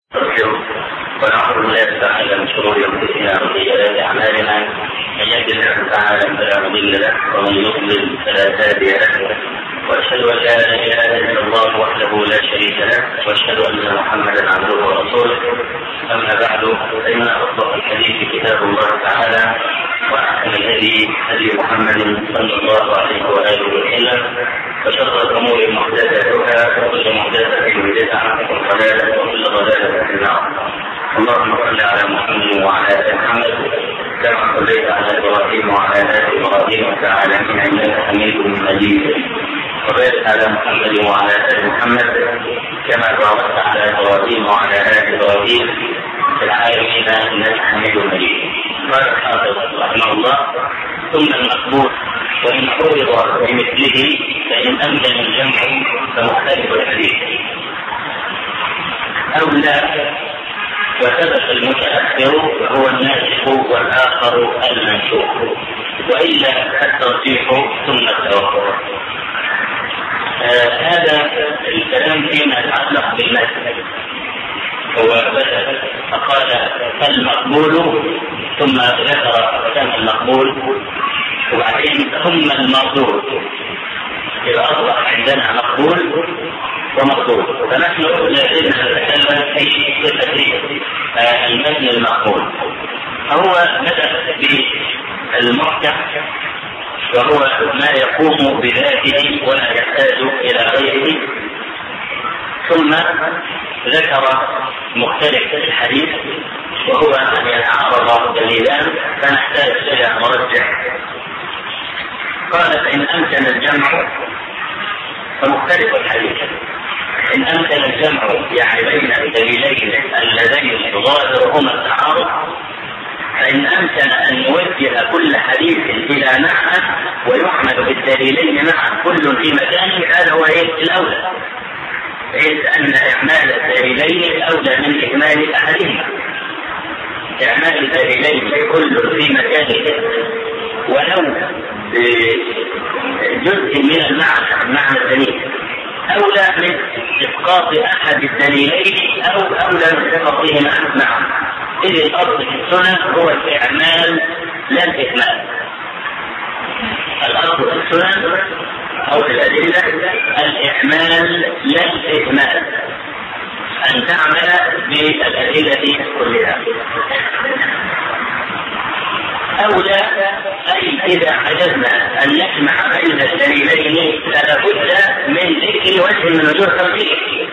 ونعوذ بالله تعالى من شرور انفسنا وسيئات اعمالنا، من يهد الله تعالى فلا مضل له ومن يضلل فلا هادي له، واشهد ان لا اله الا الله وحده لا شريك له، واشهد ان محمدا عبده ورسوله. اما بعد، فان اصدق الحديث كتاب الله تعالى، واحسن الهدي هدي محمد صلى الله عليه واله وسلم، وشر الامور محدثاتها، وكل محدثه بدعه، وضلاله، وكل ضلاله في النار. اللهم صل على محمد وعلى ال محمد كما صليت على ابراهيم وعلى ال ابراهيم في العالمين انك حميد مجيد، وبارك على محمد وعلى ال محمد كما باركت على ابراهيم وعلى ال ابراهيم في العالمين انك حميد مجيد. قال الحافظ رحمه الله: ثم المقبول وان عرض بمثله فان امكن الجمع فمختلف الحديث. او لا، وثبت المتأخر هو الناسخ والآخر المنسوخ، وإلا الترجيح ثم التوقف. هذا الكلام فيما يتعلق بالنسخ. هو بدأ فقال المقبول، ثم ذكر أقسام المقبول، وبعدين ثم المردود. إذا أصبح عندنا مقبول ومردود، فنحن لازلنا نتكلم في صفة المتن المقبول. فهو بدأ بالمحكم، وهو ما يقوم بذاته ولا يحتاج إلى غيره، ثم ذكر مختلف الحديث وهو أن يتعارض دليلان فنحتاج إلى مرجح. قال: فإن أمكن الجمع فمختلف الحديث. إن أمكن الجمع يعني بين الدليلين اللذين ظاهرهما التعارض، فإن أمكن أن نوجه كل حديث إلى معنى ويحمل بالدليلين معا كل في مكانه، هذا هو الأولى، إذ أن إعمال الدليلين أولى من إهمال أحدهما. إعمال الدليلين كل في مكانه ولو جزء من المعنى الدليل أولى من إسقاط أحد الدليلين أو أولى من سقطهما معا. إذ الأصل في السنة هو الإعمال لا الإهمال. الأصل في السنة أو في الأدلة الإعمال لا الإهمال، أن تعمل بالأدلة كلها. أولى أي إذا عجزنا أن نجمع بين الدليلين فلا بد من ذكر وجه من وجوه الترجيح.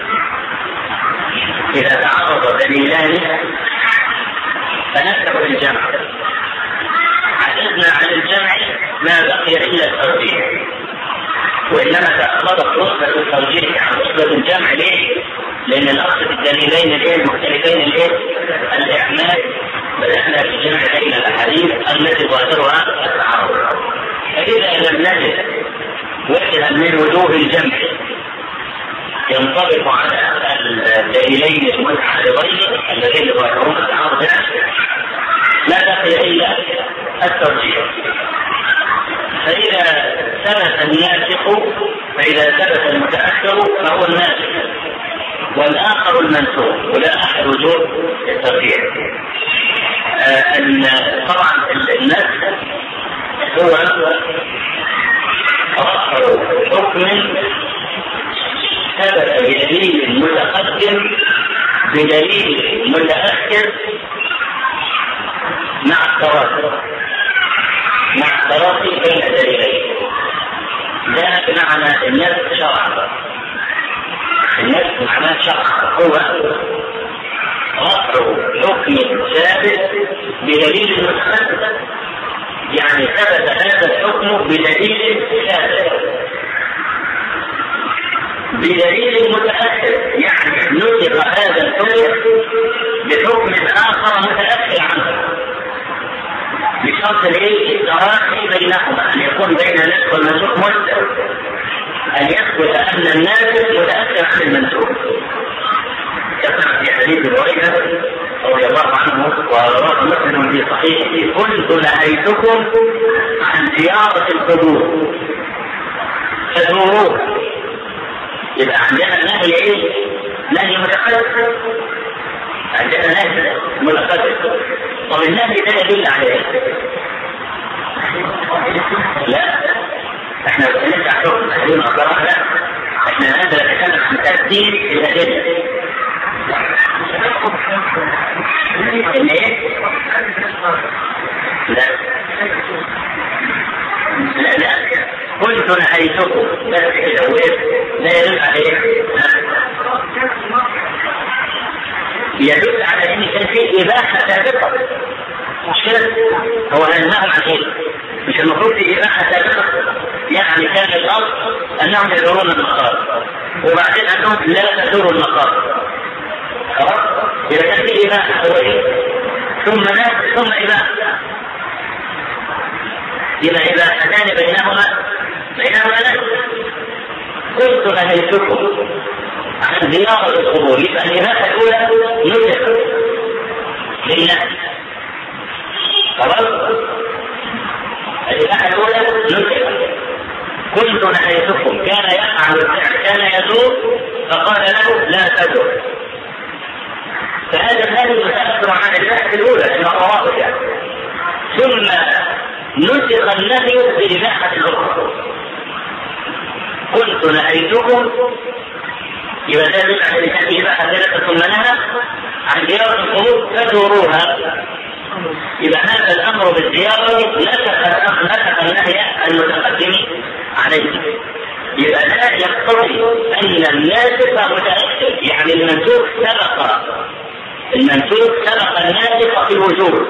إذا تعارض دليلان فنكتب الجمع، عجزنا عن الجمع ما بقي إلا الترجيح، وإنما تأخذت رتبة الترجيح عن رتبة الجمع. ليه؟ لأن الأصل في الدليلين المختلفين الإعمال، بدأنا في الجمع بين الأحاديث التي ظاهرها التعارض. فإذا لم نجد وجها من وجوه الجمع ينطبق على الدليلين المتعارضين اللذين ظاهرهما التعارض، لا بقي إلا الترجيح. فإذا ثبت الناسخ، فإذا ثبت المتأخر فهو الناسخ، والآخر المنسوخ، ولا أحد وجوه الترجيح. طبعا النسخ هو رفع حكم ثبت بدليل متقدم بدليل متأخر مع التراخي بين الدليلين. ده معنى النسخ شرعا. النسخ معناه شرعا هو رفع حكم ثابت بدليل متقدم، يعني ثبت هذا الحكم بدليل ثابت بدليل متأخر، يعني نسخ هذا الحكم بحكم آخر متأخر عنه، بشرط التراخي بينهما، أن يكون بين النسخ والمنسوخ مدة، أن يثبت أن الناسخ متأخر عن المنسوخ. كما في حديث هريرة رضي الله عنه ورواه مسلم في صحيحه: كنت نهيتكم عن زيارة القبور فزوروها. يبقى عندنا النهي نهي متقدم، عندنا ناس ملخصة. طب النهي ده يدل على ايه؟ لا، احنا بنتكلم عن حكم تحريم الكراهة، لا احنا هذا نتكلم عن ترتيب الأدلة. ان ايه؟ لا كنت نهيتكم بس كده وإيه؟ لا يدل على ايه؟ يدل على ان كان في اباحه سابقه، مش كده؟ هو هنهاهم عن ايه؟ مش المفروض في اباحه سابقه؟ يعني كان الاصل انهم يدورون المقام، وبعدين انهم لا تدوروا المقام. خلاص؟ اذا كان في اباحه ثم ناس ثم اباحه، اذا اباحتان بينهما ناس. كنت نهيتكم عن زيارة القبور، يبقى الإباحة الأولى نزلت للناس. خلاص؟ الإباحة الأولى نزلت. كنت نهيتكم، كان يفعل الفعل، كان يزور فقال له لا تزور، فهذا النهي يتأثر عن الإباحة الأولى لأنه واضح يعني. ثم نسخ النهي بإباحة الأخرى. كنت نهيتكم، يبقى ذلك عشان كان في إباحة ثلاثة ثم نهى عن زيارة القبور فزوروها. يبقى هذا الأمر بالزيارة نسخ النهي المتقدم عليه. يبقى لا يقتضي أن الناسخ متأخر، يعني المنسوخ سبق الناسخ في الوجوب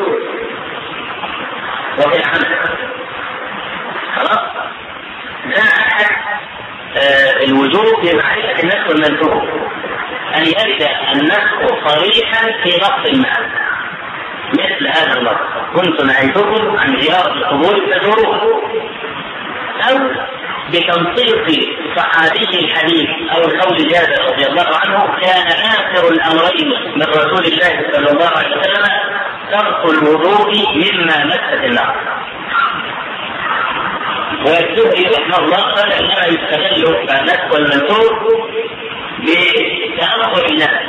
وفي العمل. خلاص؟ لا أحد الوجوب في معرفة النسخ والمنسوخ أن يبدأ النسخ صريحا في لفظ المعنى، مثل هذا اللفظ كنت نهيتكم عن زيارة القبور فزوروها، أو بتنطيق صحابي الحديث أو قول جابر رضي الله عنه كان آخر الأمرين من رسول الله صلى الله عليه وسلم ترك الوضوء مما مست النار. والزهري رحمه الله قال انما يستغل النسخ والمنسوخ بتأخر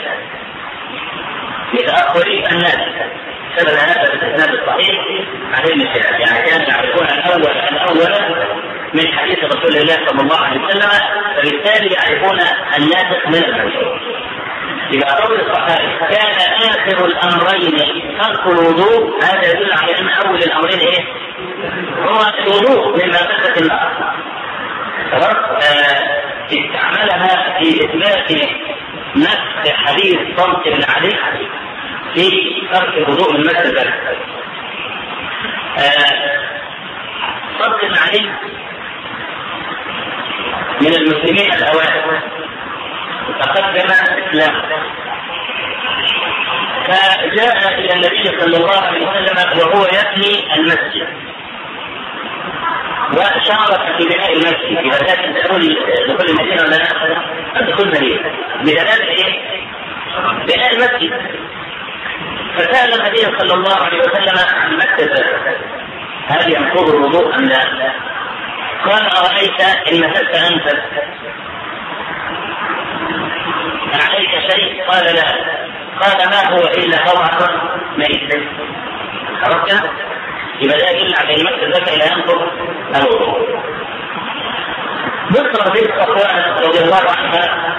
الناس سبب هذا الاسناد الصحيح عن ابن شهاب، يعني كانوا يعرفون الاول من حديث رسول الله صلى الله عليه وسلم، فبالتالي يعرفون الناسخ من المنسوخ. إذا قول الصحابي كان آخر الأمرين ترك الوضوء، هذا يدل على أن أول الأمرين إيه؟ هو الوضوء مما مست النار. استعملها في إثبات نفس حديث صمت بن علي في ترك الوضوء من مس البلد. صمت بن علي من المسلمين الأوائل، تقدم الإسلام، فجاء إلى النبي صلى الله عليه وسلم وهو يبني المسجد، وشارك في بناء المسجد. إذا كانت تقول دخول المدينة ولا لا؟ دخول المدينة بدلالة إيه؟ بناء المسجد. فسأل النبي صلى الله عليه وسلم عن مكة هل ينقض الوضوء أم لا؟ قال أرأيت إن مسست أنت عليك شيء؟ قال لا. قال ما هو إلا روعة ميتة. خلاص كده؟ يبقى ده يدل على المسجد ذاك إلى ينقض الوضوء. بكر بنت صفوان رضي الله عنها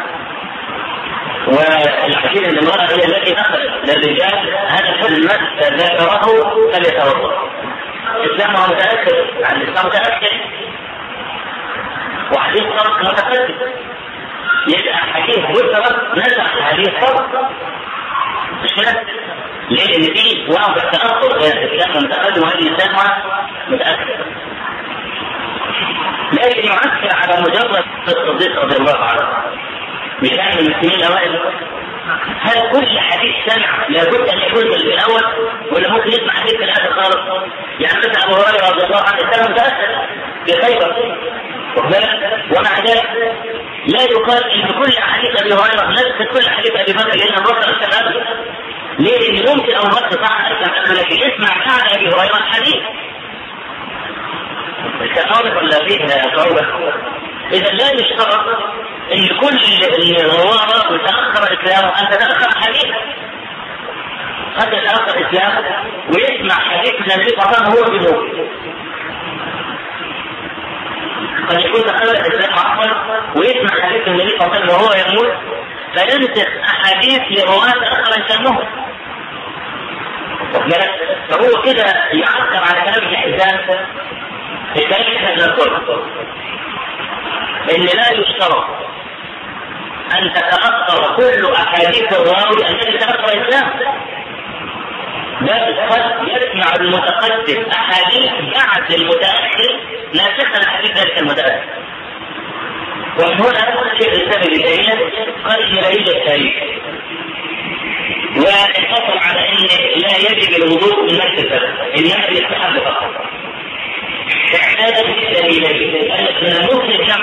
والعجيب ان المرأة هي التي نقلت للرجال هذا المس ذكره فليتوضأ. إسلامها متأكد عن الإسلام متأكد وحديث صدق متقدم، يبقى حديث بكر نزع حديث صدق، مش كده؟ ليه؟ لأن فيه واضح تأثر بين الإسلام متقدم وهذه الإسلام متأكد. لكن يؤثر على مجرد الصديق رضي الله عنه بشأن المسلمين الأوائل. هل كل حديث سمع لابد أن يكون في الأول ولا ممكن يسمع حديث في الآخر خالص؟ يعني مثلا أبو هريرة رضي الله عنه كان متأثر بخيبر، ومع ذلك لا يقال إن كل حديث أبي هريرة نفس كل حديث أبي بكر، لأن أبو بكر أسلم أبدا. ليه؟ لأن ممكن أبو بكر صح أسلم أبدا لكن يسمع بعد أبي هريرة الحديث. التعارف ولا فيه صعوبة؟ إذا لا يشترط إن كل الرواه متأخر إسلامه أن تتأخر حديث، قد يتأخر الإسلام ويسمع حديث النبي صلى الله عليه وسلم وهو بيموت. قد يكون دخل الإسلام عقلا ويسمع حديث النبي صلى الله عليه وسلم وهو يموت فينسخ أحاديث لرواة آخر يسموه. فهو كده يعكر على كلام ابن حبان في كلام ابن القرطبي إن لا يشترط أن تتأثر كل أحاديث الراوي الذي تأثر الإسلام، بل قد يسمع المتقدم أحاديث بعد المتأخر ناسخا لحديث ذلك المتأخر. ومن هنا شيخ الإسلام ابن تيمية قال إن لا يوجد تاريخ، وانفصل على أن لا يجب الوضوء من نفس البلد إنما يستحب فقط. فهذا الدليلين أن من الممكن جمع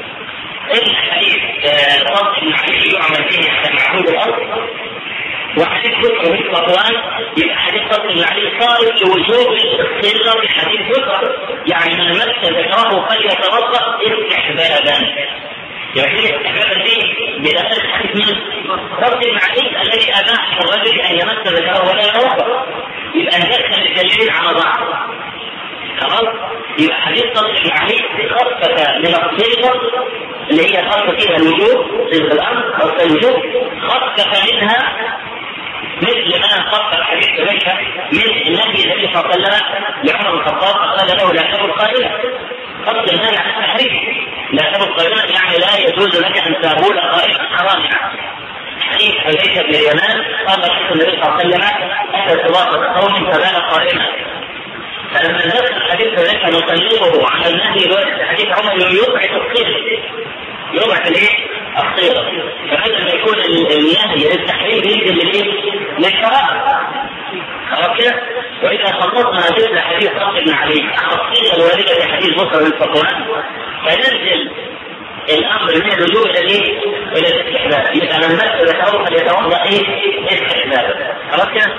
الحديث رد المحدث يعمل فيه على معهود الأرض، وحديث بكر في القرآن يبقى حديث رد المحدث صار لوجوب الاستغفار في حديث بكر، يعني من مس ذكره فليتوضأ استحبابا. يعني استحبابا دي بداخل حديث من رد المحدث الذي أباح الرجل أن يمس ذكره ولا يتوضأ، يبقى ندخل الدليلين على بعض. خلاص يبقى حديث رد المحدث خفف من الصيغة اللي هي خاصة فيها الوجوب صيغة الأمر خاصة الوجوب، خفف منها مثل ما خفف حديث ذلك من النبي النبي صلى الله عليه وسلم لعمر بن الخطاب قال له لا تبل قائلا، خفف النهي عن التحريف، لا تبل قائلا يعني لا يجوز لك أن تقول قائلا حرام. حديث حذيفة بن اليمان قال رسول النبي صلى الله عليه وسلم أتى سواقة قوم فبال قائما، فلما نزل الحديث ذلك نطلقه على النهي الوارد حديث عمر يضعف الصيغة، يضعف الايه؟ الصيغة. فبدل ما يكون النهي للتحريم يجي للشرائع. خلاص كده؟ وإذا خلطنا مثل حديث رد بن علي على الصيغة الواردة في حديث بكر بن صفوان فننزل الأمر من اللجوء إلى الاستحباب، يبقى من مس ذكره فليتوضأ استحبابا. خلاص كده؟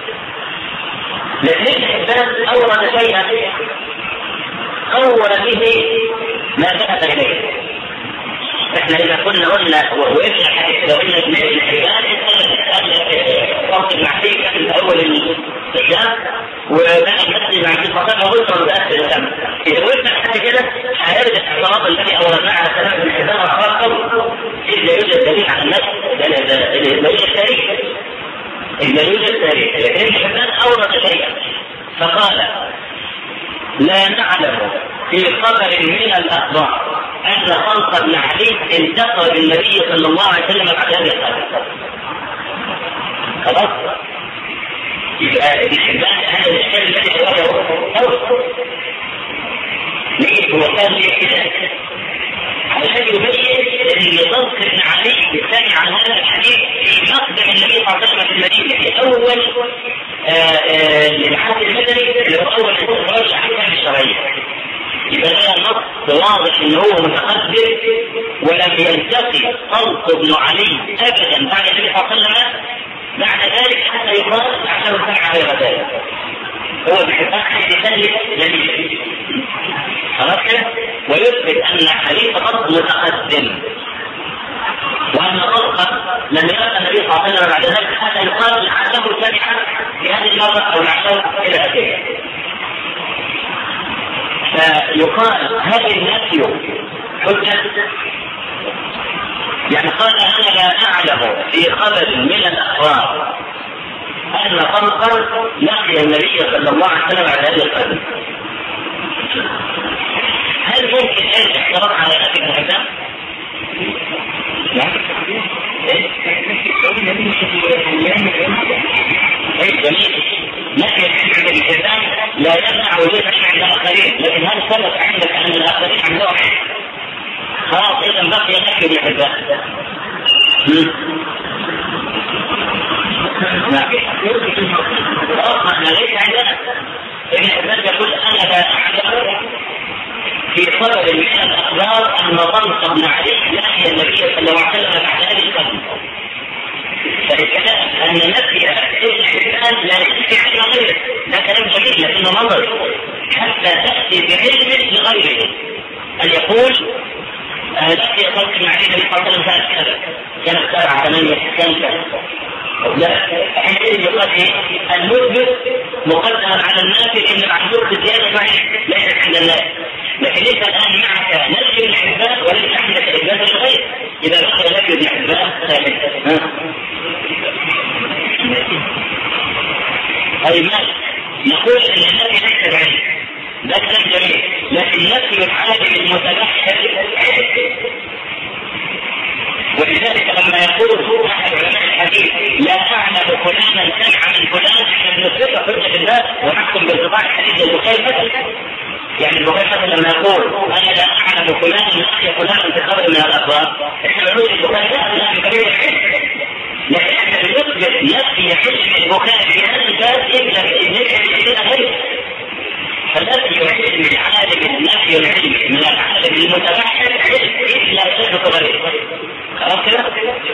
لكن الحبان أورد شيئا أول به ما ذهب إليه. احنا إذا كنا قلنا وقفنا حديث لو قلنا ابن الحبان فرط المعرفة في أول الإسلام وبقى المسجد مع الفقراء وغلطة متأثر الإسلام. إذا وقفنا حتى كده هيرجع الاعتراض الذي أوردناه على كلام ابن الحبان وأخرى إذ لا يوجد دليل على النفس، لا يوجد تاريخ، إذا يوجد تاريخ. لكن ابن الحبان أورد شيئا فقال لا نعلم في خبر من الأخبار أن خلق بن علي التقى بالنبي صلى الله عليه وسلم بعد هذه القصة. خلاص يبقى الحبان هذا الشيء الذي هو ليه هو كان ليه كده علشان يبين ان خلق بن علي الثاني عن هذا الحديث في مقدم النبي صلى الله عليه وسلم في المدينه في اول العهد المدني اللي هو اول استخراج الاحكام الشرعيه. يبقى ده نص واضح ان هو متقدم ولم يلتقي خلق بن علي ابدا بعد النبي صلى الله عليه وسلم بعد ذلك حتى يقال عشان سمع غير ذلك. هو بحقيقه يسلك دليل خلاص كده ويثبت ان حديث قد متقدم وان خلقا لم يلقى النبي صلى الله عليه وسلم بعد ذلك حتى يقال لعله سمع في هذه المره او لعله الى اخره. فيقال هل النفي حجة؟ يعني قال أنا لا أعلم في خبر من الأخبار أن خلقا لقي النبي صلى الله عليه وسلم على هذه القدر. هل ممكن أن اعتراض على نفي ابن حبان؟ جميل. نفي ابن حبان لا يمنع وجود نفي عند الآخرين، لكن هل ثبت عندك أن الآخرين عندهم؟ خلاص إذا بقي نفي ابن حبان. خلاص احنا ليس عندنا. ابن حبان يقول أنا لا أعلم في خبر من الأخبار أن طلق بن علي لقي النبي صلى الله عليه وسلم بعد هذه القصة. فالكلام أن نفي ابن حبان لا يكفي علم غيره ده كلام جميل لكنه نظري حتى تأتي بعلم لغيره. أن يقول لقي طلق بن علي النبي صلى الله عليه وسلم كانت 7 8 كان لا حينئذ يقال المثبت مقدم على النافي لان معذور بزياده معين ليست عند الناس. لكن انت الان معك نفي الاثبات وليس عندك اثبات الغير. اذا بقي نفي الاثبات اي ماشي نقول ان النفي ليس بعيد، ده كلام جميل، لكن نفي العالم المتبحر ولذلك لما يقول احد علماء الحديث لا اعلم فلانا سمع من فلان عشان نثبت حجه الله ونحكم بانقطاع الحديث البخاري مثلا. يعني البخاري مثلا لما يقول انا لا اعلم فلانا لقي فلانا في خبر من الاخبار، احنا بنقول البخاري لا في كبير الحديث، لكن احنا بنثبت نفي علم البخاري في هذا الباب الا باذن غيره. فنفي علم العالم النفي العلمي من العالم المتبحر علم الا شيء غريب. خلاص كده؟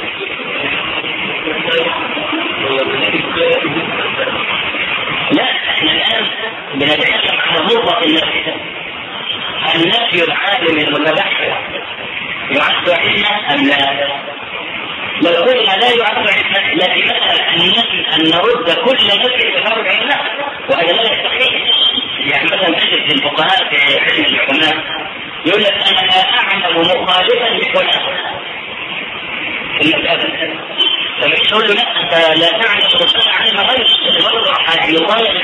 لا احنا الان بنتكلم عن مطلق النفي. النفي العالم المتبحر يعد علما ام لا؟ لو قلنا لا يعد علما لكن مثلا النفي ان نرد كل نفي بفرض علم وهذا لا يستحيل. يعني مثلا تجد الفقهاء في علم الحكماء يقول لك انا لا اعلم مخالفا لفلان في المسألة، فمش تقول له لا انت لا تعلم مخالفا علم غير برضه يقال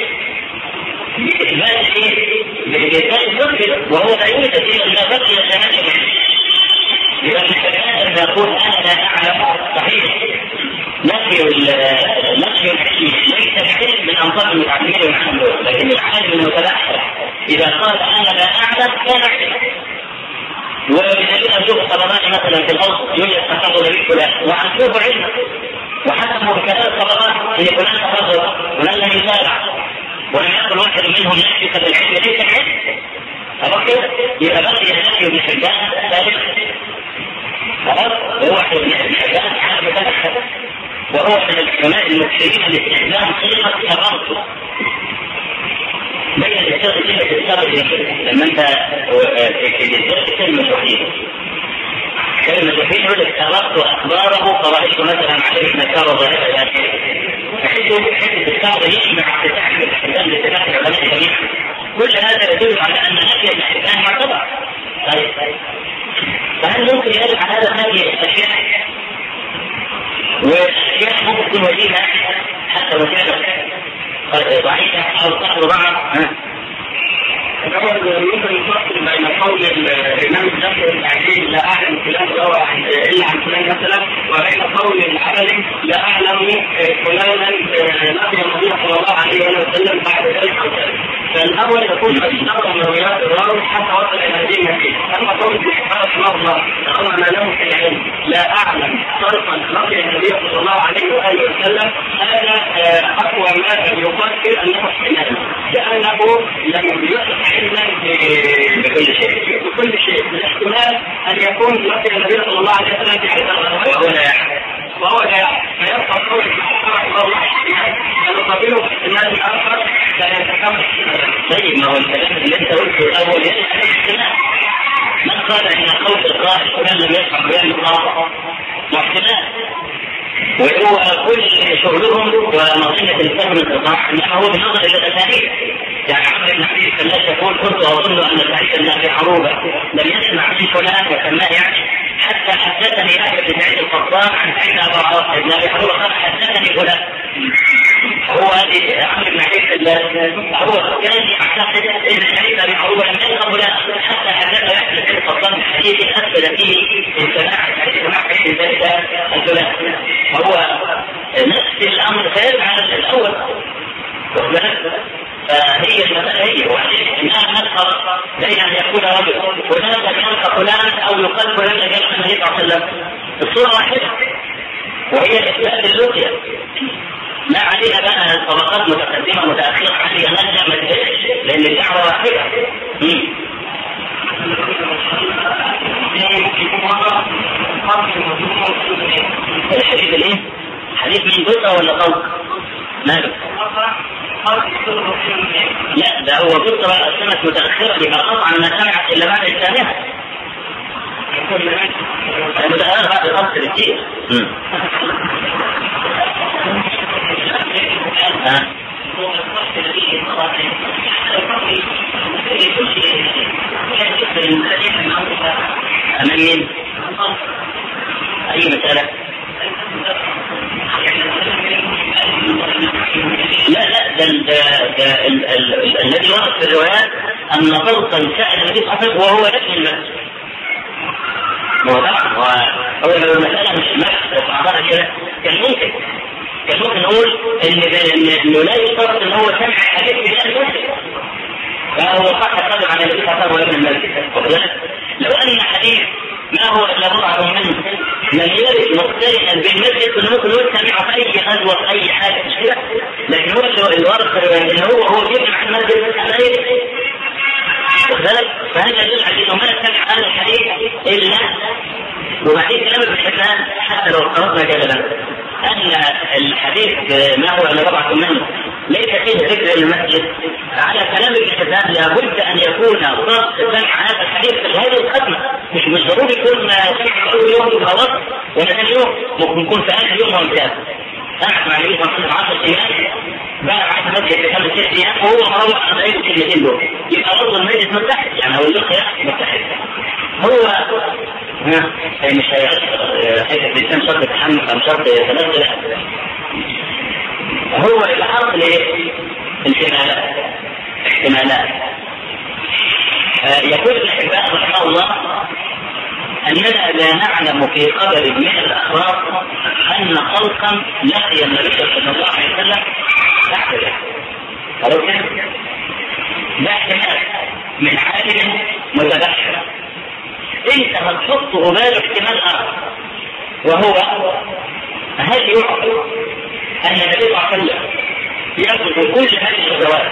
بإثبات ايه؟ بإثبات الحجة وهو لا يوجد الا ما بقي ثمانية. إذا الحكماء لما يقول انا لا اعلم صحيح نفي العلم ليس بعلم من انظار المتعلمين والعالم، لكن العالم المتبحر اذا قال انا لا اعلم كان علم. ولذلك اشوف الطبراني مثلا في الاوسط يوجد تفاضل به فلان وعنده علم وحكموا بكلام الطبراني ان فلان تفاضل ولن لم يتابع ولم يقل واحد منهم نفسك بالعلم ليس بعلم. فبقي اذا بقي النفي ابن حبان ثالث خلاص هو ابن حبان عالم متبحر وهو من العلماء المكثرين لاستخدام كلمه تفاضل. بين الشرط كلمة الشرط لما انت في كلمة وحيدة يقول لك تركت اخباره فرأيت مثلا عليه نكار ظاهرة الى اخره. حته الشرط يجمع تتعلم الاحتمال لاتفاق العلماء جميعا. كل هذا يدل على ان نفي الاحتمال معتبر. طيب فهل ممكن يرد على هذا النفي اشياء واشياء ممكن تكون وجيهة حتى وكانت ضعيفة أو تحضر بعض؟ يمكن نفصل بين قول الإمام الشافعي التعليل لا أعلم فلان إلا عن فلان مثلا وبين قول الحنبلي لا أعلم فلانا لقي النبي صلى الله عليه وسلم بعد ذلك. فالأول يكون أشترط من روايات الراوي حتى وصل إلى هذه النتيجة. أما قول الحنبلي رحمه الله رغم ما له في العلم لا أعلم شرطا لقي النبي صلى الله عليه وسلم هذا أقوى ما يقال فيه أنه احتمال لأنه لم يصح بكل شيء الاحتمال ان يكون لقي النبي صلى الله عليه وسلم في حديث وهو لا فيبقى قول رحمه الله يقابله احتمال اخر لا يتكامل. طيب ما هو الكلام اللي انت قلته الاول يجب عليه احتمال. من قال ان قول القائل فلان لم يفهم بيان القاطع واحتمال وهو كل شغلهم ومظنة الفهم القطاع انما هو بنظر الى الاسانيد. يعني عمرو بن عبد السلاح يقول كنت اظن ان سعيد بن ابي عروبه لم يسمع من فلان وسماه يعني حتى حدثني يحيى بن سعيد القطان عن سعيد بن ابي عروبه قال حدثني فلان. هو عمرو بن عبد السلاح هو كان يعتقد ان سعيد بن ابي عروبه لم يسمع فلان حتى حدث يحيى بن سعيد القطان بحديث اثبت فيه سماع سعيد ذلك الفلان. فهو نفس الامر غير على الاول. فهي المسألة هي وبعدين الآن نذكر بين أن يكون رجل فلان يلقى فلان أو يقال فلان يلقى النبي صلى الله عليه وسلم الصورة واحدة وهي إثبات اللقية. ما عليها بقى طبقات متقدمة متأخرة عليها نجمة ما تهيش لأن الدعوة واحدة. الحديث الايه؟ حديث من بطة ولا طوق؟ ماله؟ لا ده هو بطة السنة متأخرة يبقى قطعا ما سمعت إلا بعد الثانية. المتأخرة بعد الأصل كتير. هو الفرق الذي يقرأ كل شيء يكفر المكلف المعروفة أمام مين؟ أي مسألة؟ لا الذي ورد في الروايات أن فرقا سأل النبي صلى الله عليه وسلم وهو يبني المسجد. هو المسألة مش مسجد وعبارة كده كان ممكن نقول إنه لا يشترط إن هو سمع حديث في المسجد فهو صح القدر على النبي صلى الله عليه وسلم المسجد. لو أن حديث ما هو إلا بضعة منه لم يرد مقترنا بالمسجد كنا ممكن نقول سمعه في أي غزوة في أي حاجة مش كده، لكن هو الورد إنه هو بيجمع المسجد على غيره. فهذا يدل على انه ما سمع هذا الحديث الا وبعدين كلام ابن حبان حتى لو افترضنا جدلا ان الحديث ما هو الا بضعة منه ليس فيه ذكر المسجد، على كلام ابن حبان لابد ان يكون ضبط سمع هذا الحديث في هذه الختمه، مش ضروري يكون سمع اول يوم بالغلط ولا ثاني يوم، ممكن يكون في اخر يوم ممتاز. سمع مع النبي صلى الله عليه وسلم 10 ايام بقى عاد مسجد في 5 6 ايام وهو مروح على ايه الكلمتين دول يبقى برضه المجلس متحد، يعني هو اللقيا متحد. هو مش هيئة الإنسان شرط يتحمل أم شرط يتنزل، هو الحق احتمالات. يقول ابن حبان رحمه الله أننا لا نعلم في قدر من الأخبار أن خلقا لقي النبي صلى الله عليه وسلم تعتبر ده احتمال من عالم متبحر انت هتحط قبال احتمال اخر، وهو هل يعقل ان النبي صلى الله عليه وسلم يأخذ كل هذه الخطوات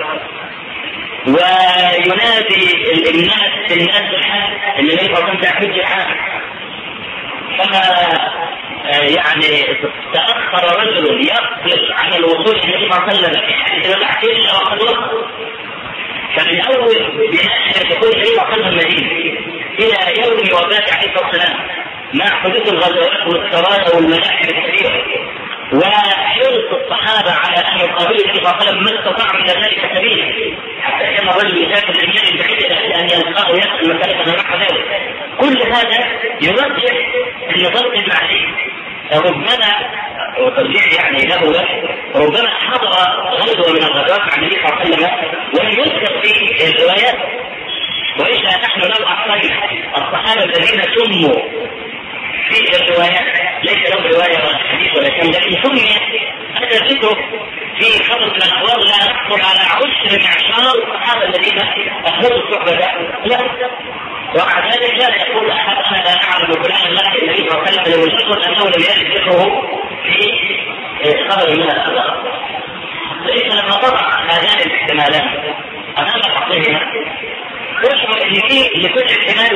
وينادي الناس بالحال ان النبي صلى الله عليه وسلم حج الحال، فما يعني تأخر رجل يقدر على الوصول الى النبي صلى الله عليه وسلم الا وقد وصل، فمن اول بناء يكون النبي صلى الله عليه وسلم المدينة الى يوم وفاته عليه الصلاه والسلام مع حدوث الغزوات والسرايا والملاحم الكبيره وحرص الصحابه على ان يقابلوا النبي صلى الله عليه وسلم ما استطاعوا من ذلك سبيلا، حتى كان الرجل يسافر للبلاد البعيده ان يلقاه ويسال مساله نحو ذلك. كل هذا يرجح ان ضبط المعرفه ربما وترجيح يعني له ربما حضر غزوه من الغزوات مع النبي صلى الله عليه وسلم ولم يذكر في الروايات، وإذا نحن لو أحصينا الصحابة الذين سموا في الروايات ليس لهم رواية ولا حديث ولا كم، لكن سمي هذا ذكره في خبر من الأخبار لا نحصل على 10 معشار الصحابة الذين أخذوا الصحبة لا، ومع ذلك لا يقول أحد أنا لا أعلم فلان لا النبي صلى الله عليه وسلم لمجرد أنه لم يرد ذكره في خبر من الأخبار. ليس لما تضع هذان الاحتمالات أمام حقهما تشعر ان فيه لكل احتمال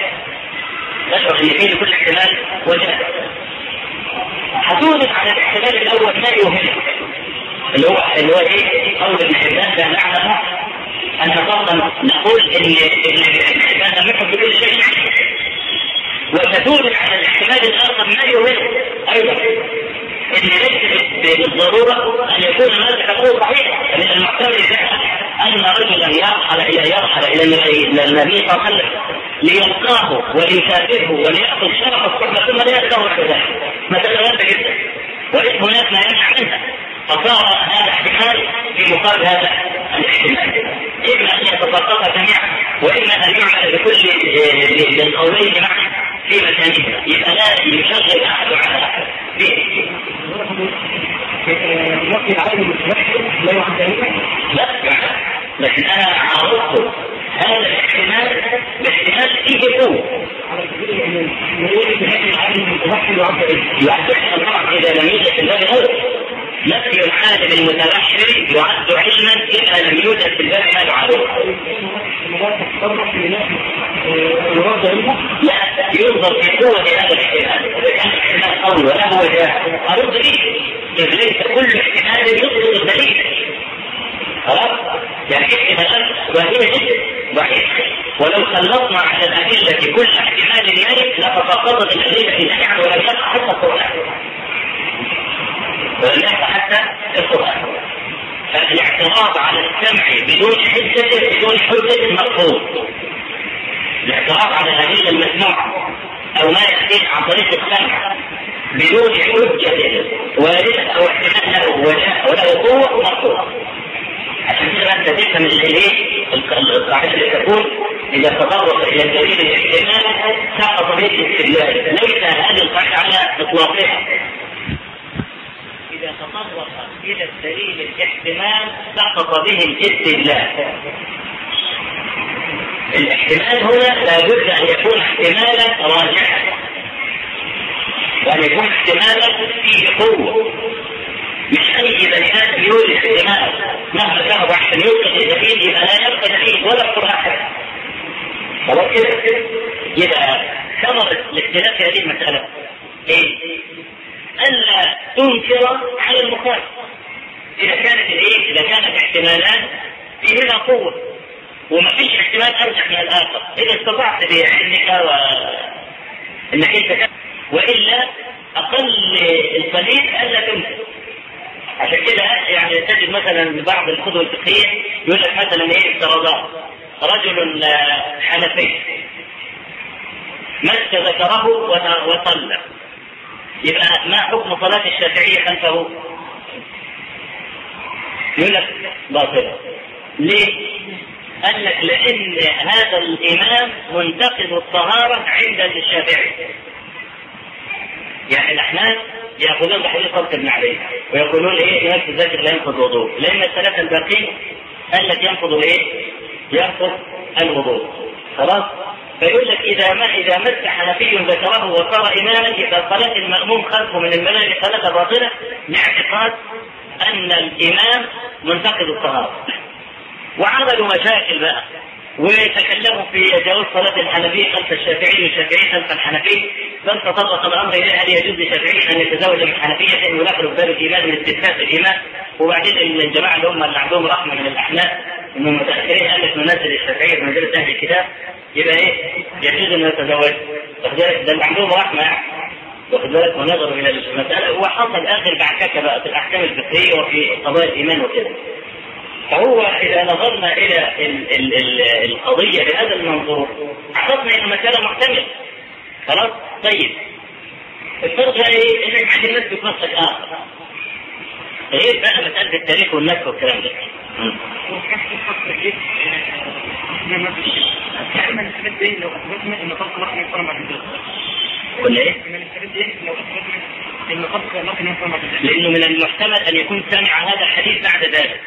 وجه، هتوجد على الاحتمال الاول ما يوهمك اللي هو ايه؟ قول ابن حبان لا نعلم ان فقط نقول ان ابن حبان لم يحب كل شيء، وتوجد على الاحتمال الاخر ما يوهمك ايضا ان ليس بالضروره ان يكون ما تقول صحيح، من المحتمل أن رجلا يرحل إلى النبي صلى الله عليه وسلم ليلقاه وليكافئه وليأخذ شرف الصحبة ثم لا يلقاه بعد ذلك، مسألة واردة جدا وإن هناك ما يمنع منها، فصار هذا احتمال في مقابل هذا الاحتمال، إما أن يتفقها جميعا وإما أن يعمل بكل القولين معا في مكانهما، يبقى لا يشغل أحد على أحد يقي العالم لا يعد لا، لكن أنا عرضت هذا الاحتمال باحتمال فيه قوة يقول بهذه العالم المتبحر يعد طبعا إذا لم يوجد في الباب أول نفي العالم المتبحر يعد علما إذا لم يوجد في الباب ما يعرض لا ينظر في قوة هذا الاحتمال، إذا كان الاحتمال قوي وله وجاه أرد به، إذ ليس كل احتمال يطلق الدليل خلاص، يعني احتمالات وهمية جدا ضعيفة، ولو سلطنا على الأدلة كل احتمال يرد لتساقطت الأدلة جميعا ولم يبقى حتى القرآن. ولم حتى القرآن. فالاعتراض على السمع بدون حجة مرفوض. الاعتراض على الأدلة المسموعة أو ما يأتي عن طريق السمع بدون حجة واردة أو احتمال وله قوة مرفوض. عشان كده أنت تفهم القاعدة اللي تقول إذا تطرق إلى دليل الاحتمال سقط به الاستدلال. ليس هذه القاعدة على إطلاقها. إذا تطرق إلى الدليل الاحتمال سقط به الاستدلال. الاحتمال هنا لابد أن يكون احتمالا راجعا، وأن يكون احتمالا فيه قوة، مش أي بني آدم يولد احتمال مهما كان عشان يوصل للدليل يبقى لا يبقى دليل ولا قرآن. خلاص كده يبقى ثمرة الاختلاف في هذه المسألة إيه؟ ألا تنكر على المخالف إذا كانت احتمالات فيهما قوة وما فيش احتمال أرجح من الآخر، إذا استطعت بعلمك وإنك أنت وإلا أقل القليل ألا تنكر. عشان كده يعني تجد مثلا بعض الكتب الفقهية يقول لك مثلا إيه افتراضات. رجل حنفي مس ذكره وصلى، يبقى ما حكم صلاة الشافعية خلفه؟ يقول لك باطلة. ليه؟ قال لك لأن هذا الإمام منتقد الطهارة عند الشافعي. يعني الأحناف يأخذون بحديث صلت ابن علي ويقولون إيه نفس الذكر لا ينقض وضوء، لأن الثلاثة الباقين قال لك ينقض إيه؟ ينقض الوضوء. خلاص؟ فيقول لك إذا مس حنفي ذكره وصار إماما يبقى صلاة المأموم خلفه من المنام صلاة باطلة لاعتقاد أن الإمام منتقد الطهارة. وعملوا مشاكل بقى وتكلموا في جواز صلاة الحنفي خلف الشافعي والشافعي خلف الحنفي، فانتطرق الأمر إلى هل يجوز للشافعي أن يتزوج من حنفية ويدخل باب الإيمان من استثبات الإيمان. وبعدين الجماعة اللي عندهم رحمة من الأحناف من المتأخرين قال لك ننزل الشافعية من مجلة أهل الكتاب يبقى إيه يجوز أن يتزوج. ده اللي عندهم رحمة واخد بالك ونظروا إلى المسألة. وحصل آخر بعككة بقى في الأحكام الفقهية وفي قضايا الإيمان وكده. فهو إذا نظرنا إلى القضية بهذا المنظور عرفنا إن المسألة محتملة. خلاص طيب الفرق إيه؟ إنك عايزين نثبت نصك آخر غير بقى مسألة التاريخ والنسخ والكلام ده. لو أثبتنا إن خلق الله ينفر مع الجزء قلنا إيه؟ لأنه من المحتمل أن يكون سمع هذا الحديث بعد ذلك.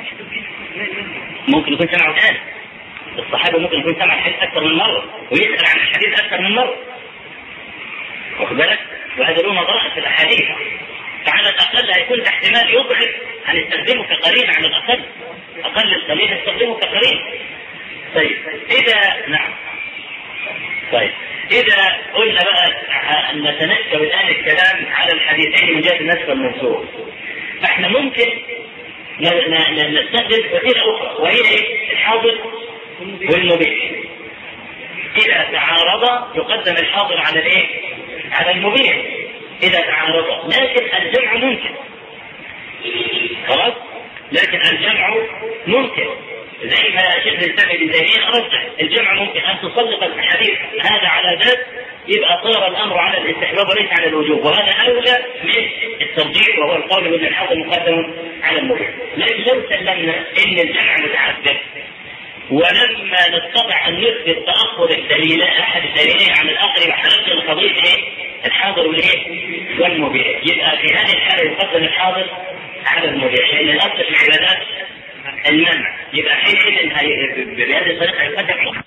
ممكن يكون سمعه الآن. الصحابة ممكن يكون سمع الحديث أكثر من مرة ويسأل عن الحديث أكثر من مرة. واخد بالك؟ وهذا له نظرات في الأحاديث. فعلى الأقل هيكون احتمال يضعف هنستخدمه كقرين على الأقل. أقل القليل نستخدمه كقرين. طيب إذا نعم. طيب إذا قلنا بقى أن نتنكر الآن الكلام على الحديثين من جهة النسخ والمنسوخ، فإحنا ممكن نستخدم وسيلة أخرى وهي الحاضر والمبيح. إذا تعارض يقدم الحاضر على الإيه؟ على المبيح إذا تعارض، لكن الجمع ممكن. خلاص؟ لكن الجمع ممكن زي ما شيخ الإسلام ابن تيمية رجح الجمع ممكن أن تسلط الحديث هذا على ذات يبقى صار الأمر على الاستحباب وليس على الوجوب، وهذا أولى من الترجيح وهو القول بأن الحاضر مقدم على المبيح. لكن لو سلمنا إن الجمع متعدد ولما نستطيع أن نثبت تأخر الدليل أحد الدليلين عن الآخر وحرص القضية الحاضر والمبيح، يبقى في هذه الحالة يقدم الحاضر على المبيح لأن الأصل في العبادات المنع. يبقى حينئذ بهذه الطريقة يقدم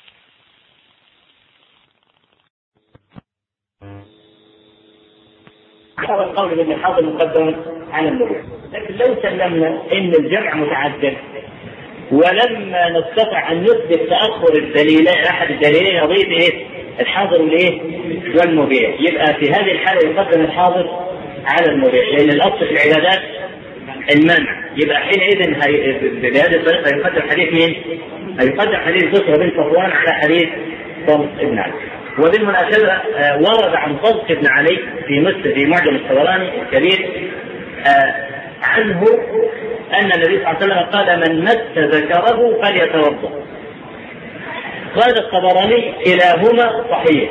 هذا القول بأن الحاضر مقدم على المبيح. لكن لو سلمنا إن الجمع متعدد ولما نستطيع أن نثبت تأخر الدليلين أحد الدليلين قضية الحاضر والمبيح، يبقى في هذه الحالة يقدم الحاضر على المبيح لأن الأصل في العبادات المنع. يبقى حينئذ بهذه الطريقة يقدم حديث مين؟ يقدم حديث بصرة بن صفوان على حديث طلق بن علي. وبالمناسبة ورد عن طلق بن علي في معجم الطبراني الكبير عنه أن النبي صلى الله عليه وسلم قال من مس ذكره فليتوضأ. قال الطبراني كلاهما صحيح.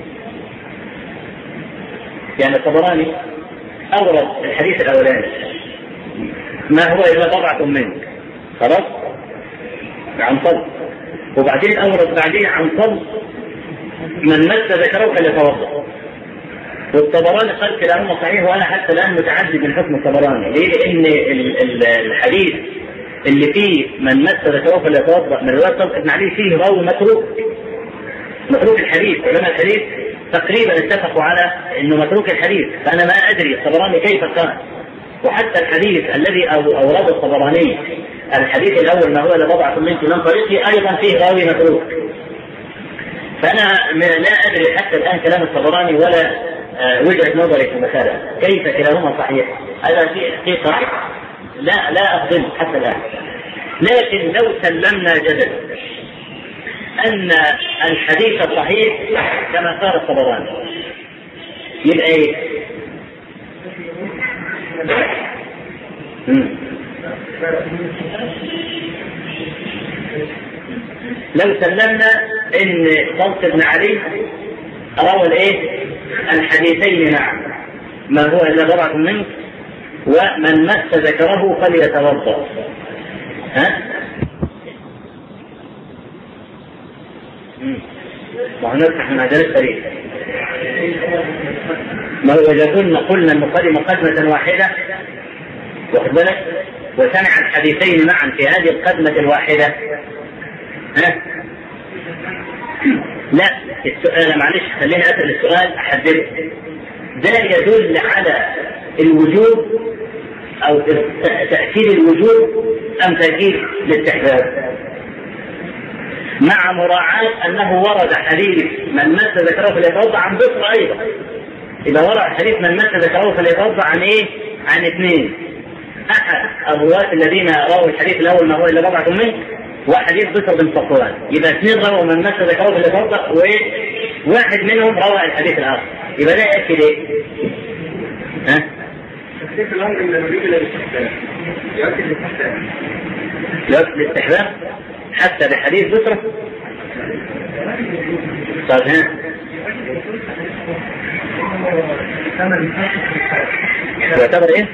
يعني الطبراني أورد الحديث الأولاني ما هو إلا بضعة منك خلاص عن صد، وبعدين أورد بعدين عن صد من مس ذكره فليتوضأ. والطبراني قال كلاهما صحيح، وأنا حتى الآن متعجب من حكم الطبراني. ليه؟ لأن الحديث اللي فيه من مس ذكره فليتوضأ من رواية طلق بن علي فيه راوي متروك الحديث. علماء الحديث تقريبا اتفقوا على انه متروك الحديث، فانا ما ادري الطبراني كيف كان. وحتى الحديث الذي اورده الطبراني الحديث الاول ما هو لبضعة منك من طريقي ايضا فيه راوي متروك. فانا لا ادري حتى الان كلام الطبراني ولا وجهة نظري في المسألة كيف كلاهما صحيح. هذا في حقيقة لا اقبل حتى الان. لكن لو سلمنا جدلا أن الحديث صحيح كما قال الطبراني يبقى إيه؟ لو سلمنا إن طلق بن علي روى الإيه؟ الحديثين معا ما هو إلا بضعة منك ومن مس ذكره فليتوضأ. ونفتح من هذا الطريق. ما هو إذا كنا قلنا المقدمة قدمة واحدة واخد بالك وسمع الحديثين معا في هذه القدمة الواحدة لا السؤال معلش خليني أسأل السؤال أحدده. ده يدل على الوجوب أو تأكيد الوجوب أم تأكيد الاستحباب مع مراعاة أنه ورد حديث من مس ذكره فليتوضأ عن بصر أيضا. إذا ورد حديث من مس ذكره فليتوضأ عن إيه؟ عن اثنين. أحد الرواة الذين رووا الحديث الأول ما هو إلا بضعة منه وحديث بصر بن صفوان. يبقى اثنين رووا من مس ذكره فليتوضأ وواحد منهم روى الحديث الآخر. يبقى ده يأكد إيه؟ تكليف الأمر من المريض إلى الاستحباب يؤكد الاستحباب حتى بحديث بصرة. طيب يعتبر ايه؟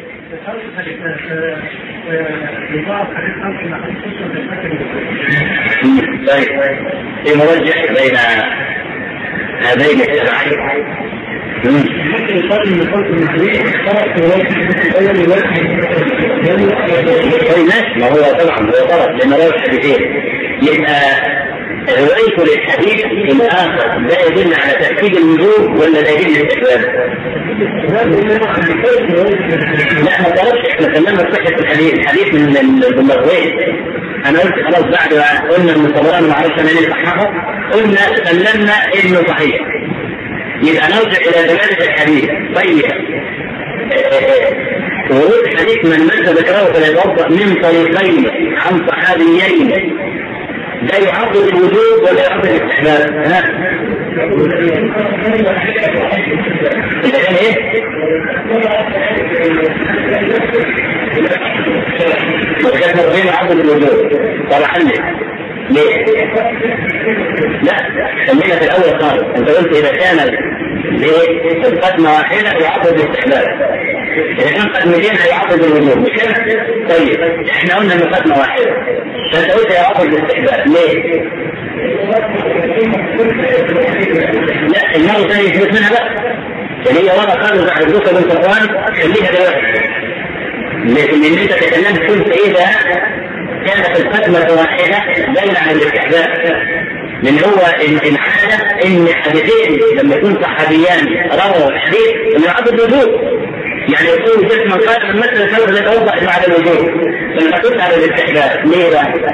طيب في مرجح بين هذين الشرعين ممكن يقارن من خلق المسلمين طرف في طيب ماشي. ما هو طبعا هو طرف لأن رواه الحديثين. يبقى روايته للحديث الآخر لا يدل على تأكيد الوجوب ولا لا يدل الاستحباب؟ لا ما طرفش. احنا تكلمنا في صحة الحديث من المرضين. أنا قلت خلاص بعد قلنا إن الطبراني ما عرفش أنا ليه صححه قلنا سلمنا إنه صحيح. يبقى نرجع إلى دلالة الحديث. طيب ورود حديث من مس ذكره فليتوضأ من طريقين عن صحابيين ده يعرض الوجوب ولا يعرض الاستحباب؟ إذا كان إيه؟ وكان مرضين يعرض الوجوب. طبعا ليه؟ لا خلينا في الأول خالص. أنت قلت إذا كان القدمة واحدة يعرض الاستحباب، إذا كان قدمتين هيعرض الوجوب مش كده؟ طيب احنا قلنا إنه قدمة واحدة فأنت قلت يعرض الاستحباب. ليه؟ لا المرة الثانية يثبت منها بقى اللي هي ورا قالوا بعد الدكتور بن صفوان خليها دلوقتي. لأن أنت تكلمت قلت إيه ده؟ كانت القدمة واحدة دل على الاستحباب. من هو إن حاجة إن حديثين لما يكون صحابيان رووا الحديث إنه يعرض الوجوب. يعني يقول جسم قال من مثل الثوب لا توضأ إلا على الوجوب فلما تدل على الاستحباب. ليه بقى؟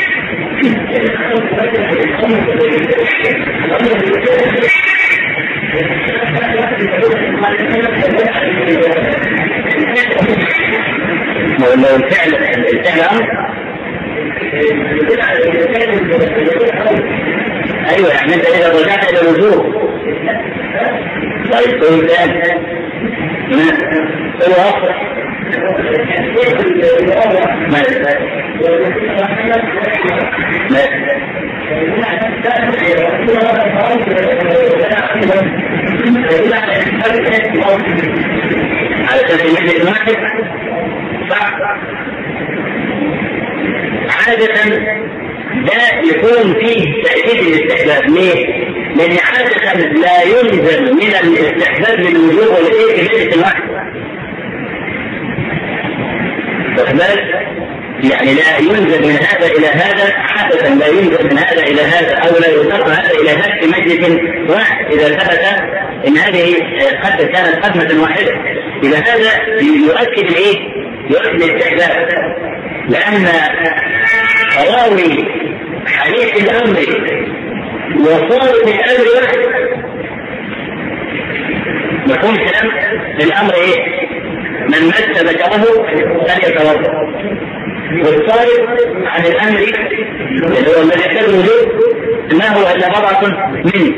لو الفعل أمر ايوه يعني انت اذا رجعت الى الوجوب. طيب تقول الان هو اخر على سبيل المثل واحد صح. عادة ده يكون فيه تأكيد الاستحباب. ليه؟ لأن عادة لا يلزم من الاستحباب للوجوب والإيه في ليلة الواحد. يعني لا ينزل من هذا إلى هذا، عادة لا ينزل من هذا إلى هذا، أو لا يصرف هذا إلى هذا في مجلس واحد إذا ثبت إن هذه قد كانت خدمة واحدة. إذا هذا يؤكد الإيه؟ يؤكد الاستحباب، لأن راوي حديث الأمر وصارت الأمر واحد. مفهوم كلام الأمر إيه؟ من مس ذكره فليتوضأ، والصارف عن الأمر اللي هو الذي يحتاج الوجود ما هو إلا بضعة منه.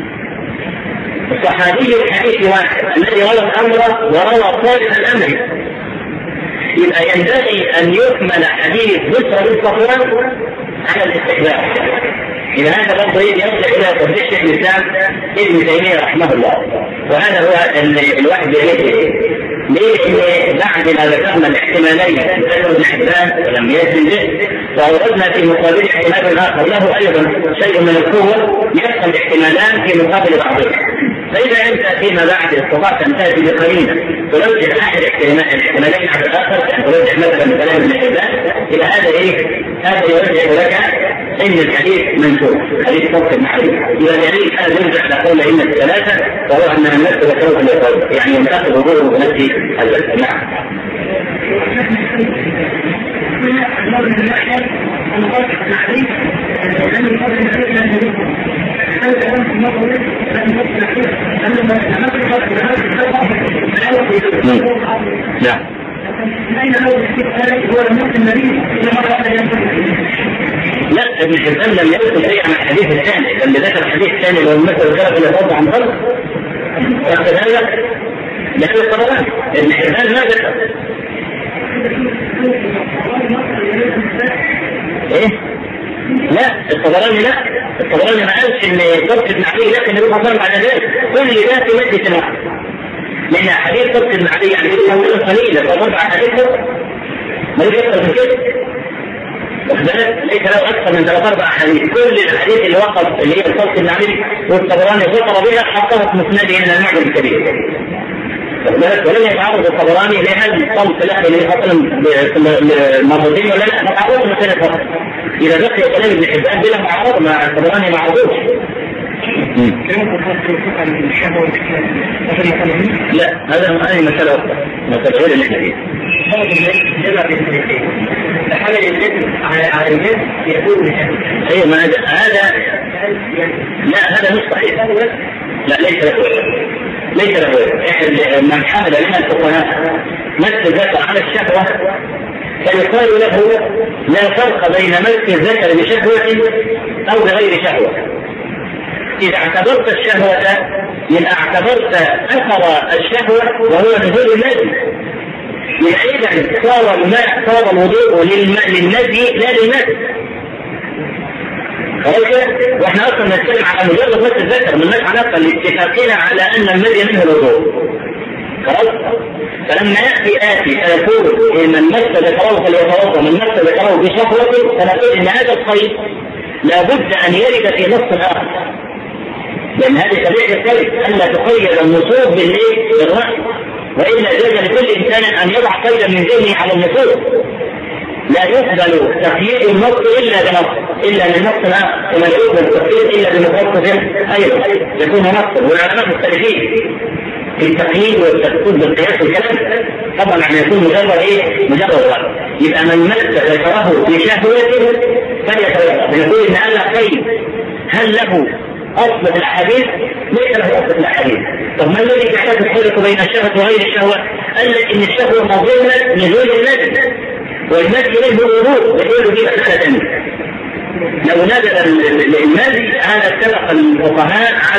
الصحابي الحديث واحد الذي روى الأمر وروى صالح الأمر، يبقى ينبغي أن يكمل حديث بشر بن صفوان على الاستحباب. إذا هذا برضه يرجع إلى تفسير شيخ الإسلام ابن تيمية رحمه الله، وهذا هو الواحد يليه. ليه؟ إن بعد ما ذكرنا الاحتمالين ابن حبان ولم يزن به، وأوردنا في مقابل احتمال آخر له أيضا شيء من القوة، يبقى الاحتمالان في مقابل بعضهم. فإذا أنت فيما بعد استطعت أن تأتي بقرينة ترجح أحد الاحتمالين على الآخر، كأن ترجح مثلا كلام ابن حبان، إلى هذا إيه؟ هذا يرجع لك إن الحديث منسوخ، حديث صوت المحدث. إذا دليل هذا يرجع على قول إن الثلاثة، وهو أن الناس ذكروا في القول، يعني ينتقد وجوده بنفسه هذا. نعم. نعم. لا، ابن حبان لم يذكر شيئا عن الحديث الثاني، لما ذكر الحديث الثاني لو مثل الكلام اللي يتوضا عن خلق هذا لكن الطبراني ابن حبان ما ذكر. ايه؟ لا الطبراني لا، الطبراني ما قالش ان صدق ابن علي لكن يروح اصلا بعد ذلك كل ده في مجلس واحد، لان حديث صدق ابن علي يعني يقول قليلا فضرب على حديثه ما يقدر من كده، ليس له اكثر من 3-4 حديث. كل الحديث اللي وقف اللي هي صدق ابن علي والطبراني ذكر بها حطها في مسنده الى المعجم الكبير، ولم يتعرض الطبراني لهذا الصمت له اللي يحصل مرتين ولا لا، ما تعرض مثلا فقط. اذا بقي كلام ابن حبان بلا معارض مع الطبراني ما عرضوش. لا هذه مسألة أخرى، مسألة غير اللي احنا فيها. حمل الجسم على الجسم يكون اي ما هذا لا هذا مش صحيح. لا ليس له من حمل لنا الفقهاء مس الذكر على الشهوة فيقال له لا فرق بين مس الذكر بشهوة أو بغير شهوة. إذا اعتبرت الشهوة يبقى اعتبرت أثر الشهوة وهو نزول النزي، إذا صار الماء صار الوضوء للنزي لا للنزي. واحنا اصلا نتكلم على مجرد مس الذكر من نفس علاقه لاتفاقنا على ان المذي منه الوضوء. خلاص؟ فلما ياتي فيقول من مس ذكره فليتوضا، من مس ذكره بشهوه، فنقول ان هذا القيد لابد ان يرد في نص اخر، لان هذه طبيعه القيد الا تقيد النصوص بالراي، والا جاز لكل انسان ان يضع قيدا من ذهنه على النصوص. لا يقبل تقييد النص الا بنص، الا من نص اخر، ولا يقبل التقييد الا بمخصص ايضا يكون نصا. والعلماء مختلفين في التقييد والتقييد بالقياس والكلام، طبعا يعني يكون مجرد غلط. يبقى من مس ذكره بشهوة فليتوضا، بنقول ان هذا قيد هل له اصل في الاحاديث؟ ليس له اصل في الاحاديث. طب ما الذي يحتاج الفرق بين الشهوة وغير الشهوة؟ قال لك ان الشهوة مظنة نزول النزل، والمزي منه الوضوء، يقول دي مسألة ثانية. لو نزل المزي هذا اتفق الفقهاء على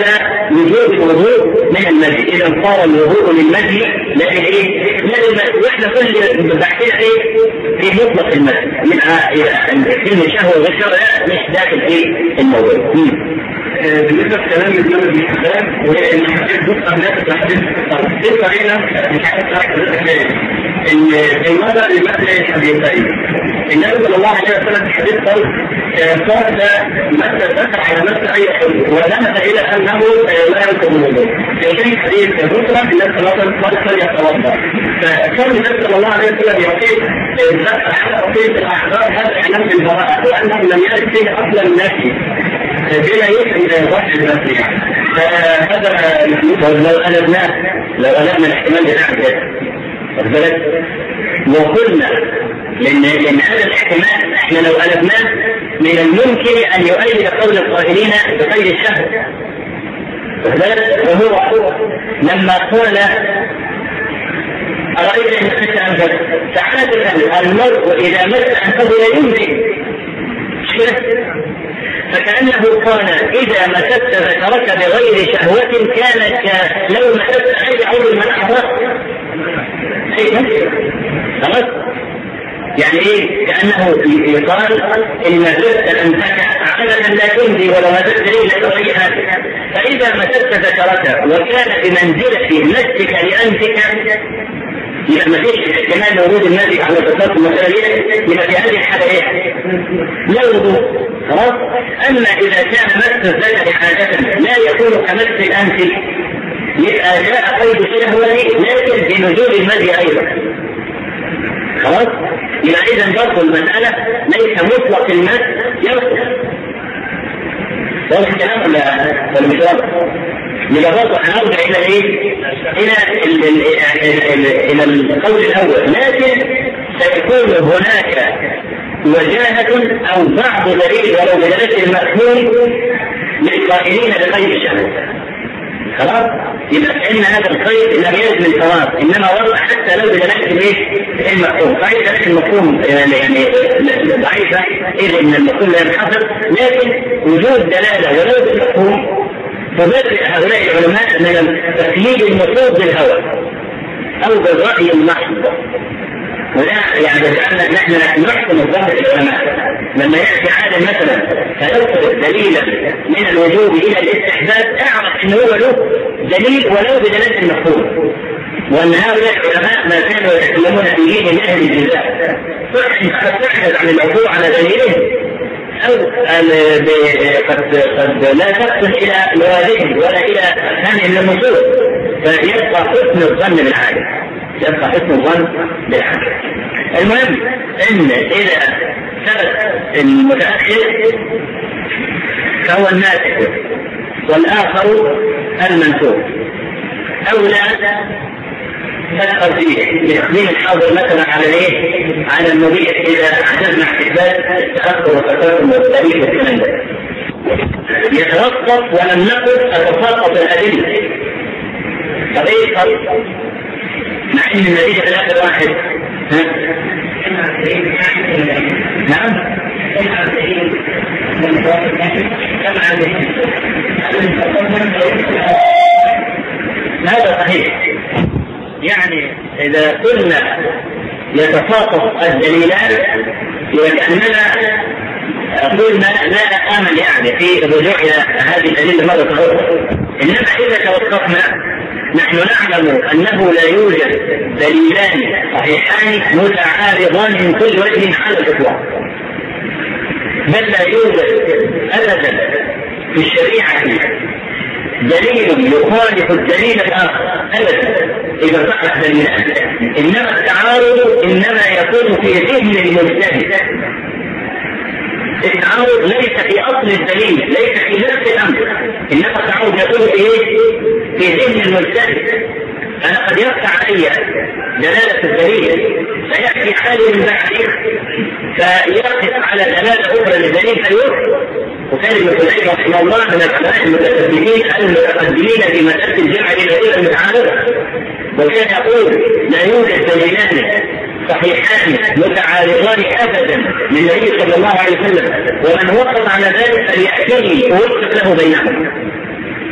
وجود الوضوء من المذي. اذا صار الوضوء للمذي لكن ايه؟ واحنا كل بحثنا ايه؟ في مطلق المذي، يبقى كلمه شهوه وغير شهوه مش داخل في الموضوع. بالنسبه لكلام الامام ابن حبان وان حديث بص الناس تحدث علينا مش ان المذهب لمثل الحديثين. النبي صلى الله عليه وسلم في حديث قال مثل على مثل اي حديث ولمس الى انه لا ينقض الوضوء. في حديث بكره النبي صلى الله عليه وسلم قال فليتوضا، فكان النبي صلى الله عليه وسلم يقول في الاحزاب هذا اعلام بالبراءه وانه لم يرد فيه اصلا النفي بلا يفهم ضحك النفسي. فهذا لو قلبنا الاحتمال بتاعه واخد بالك وقلنا لان هذا الاحتمال احنا لو قلبناه من الممكن ان يؤيد قول القائلين بغير الشهر. وهو لما قال أرأيت إن مس أنفسه فعاد المرء إذا مس أنفسه لا يمضي، فكأنه قال إذا مسست ذكرك بغير شهوة كانت لو مسست أي عضو من أعضاء. خلاص يعني ايه؟ كأنه يقال إن مسست أنفسك عادة لا تمضي ولو مسست إلا بغيرها، فإذا مسست ذكرك وكان بمنزلة مسك لأنفك يبقى ما فيش احتمال لورود المسك على التصرف المسألة، يبقى في هذه الحالة ايه؟ لا وضوء. خلاص. أما إذا كان مس الذكر عادة لا يكون كمس الأنف يبقى جاء قيد الشهوة لكن بنزول المسك أيضا. خلاص. يبقى إذا برضه المسألة ليس مطلق المس يصل. واضح الكلام ولا مش واضح؟ يبقى برضه هنرجع إلى إيه؟ إلى القول الأول، لكن سيكون هناك وجاهة أو بعض دليل ولو بدلالة المفهوم للقائلين بغير الشهوة. خلاص. يبقى إن هذا القيد لم يرد من فراغ، إنما ورد حتى لو بدلالة المفهوم. فإذا دلالة المفهوم يعني ضعيفة إذا إن المفهوم لا ينحصر، لكن وجود دلالة ولو بالمفهوم تبرئ هؤلاء العلماء من تقييد النصوص بالهوى أو بالرأي المحض. ولا يعني بجعلنا نحن نحكم الظاهر العلماء لما يأتي عالم مثلا فيذكر دليلا من الوجوب إلى الاستحباب اعرف أنه هو له دليل ولو بدلالة المفهوم، وأن هؤلاء العلماء ما كانوا يتكلمون في دين من أهل الجزاء تحدث عن العقول على دليله أو قد لا تصل إلى مرادهم ولا إلى أفهامهم للنصوص، فيبقى حسن الظن بالعالم. المهم ان اذا ثبت المتاخر فهو الناسخ والاخر المنسوخ. او لا تدخل فيه بتقديم الحاضر مثلا على ايه؟ على المبيح اذا عجزنا احتفال التاخر والتقدم والتاريخ والكلام ده. يتوقف ولم نقل تتساقط الادله. طريقه مع ان النتيجه في الاخر واحد. نعم. هذا صحيح. يعني اذا كنا يتساقط الدليلان وكاننا قلنا لا امل يعني في الرجوع الى هذه الدليل مره اخرى، انما اذا توقفنا نحن نعلم أنه لا يوجد دليلان صحيحان متعارضان من كل وجه على الإطلاق، بل لا يوجد أبدا في الشريعة دليل يخالف الدليل الآخر أبدا إذا صح دليلان. إنما التعارض إنما يكون في ذهن المجتهد. التعارض ليس في أصل الدليل، ليس في نفس الأمر، إنما التعارض يكون في ذهن المجتهد. أنا قد يقع علي دلالة الدليل فيأتي حالي من بعده فيقف على دلالة أخرى للدليل فيوقف. وكان ابن خزيمة رحمه الله من العلماء المتقدمين المتقدمين في مسألة الجمع للأدلة المتعارضة، وكان يقول لا يوجد دليلان صحيحان متعارضان ابدا من النبي صلى الله عليه وسلم، ومن وقف على ذلك فليأتيه ووقف له بينهم.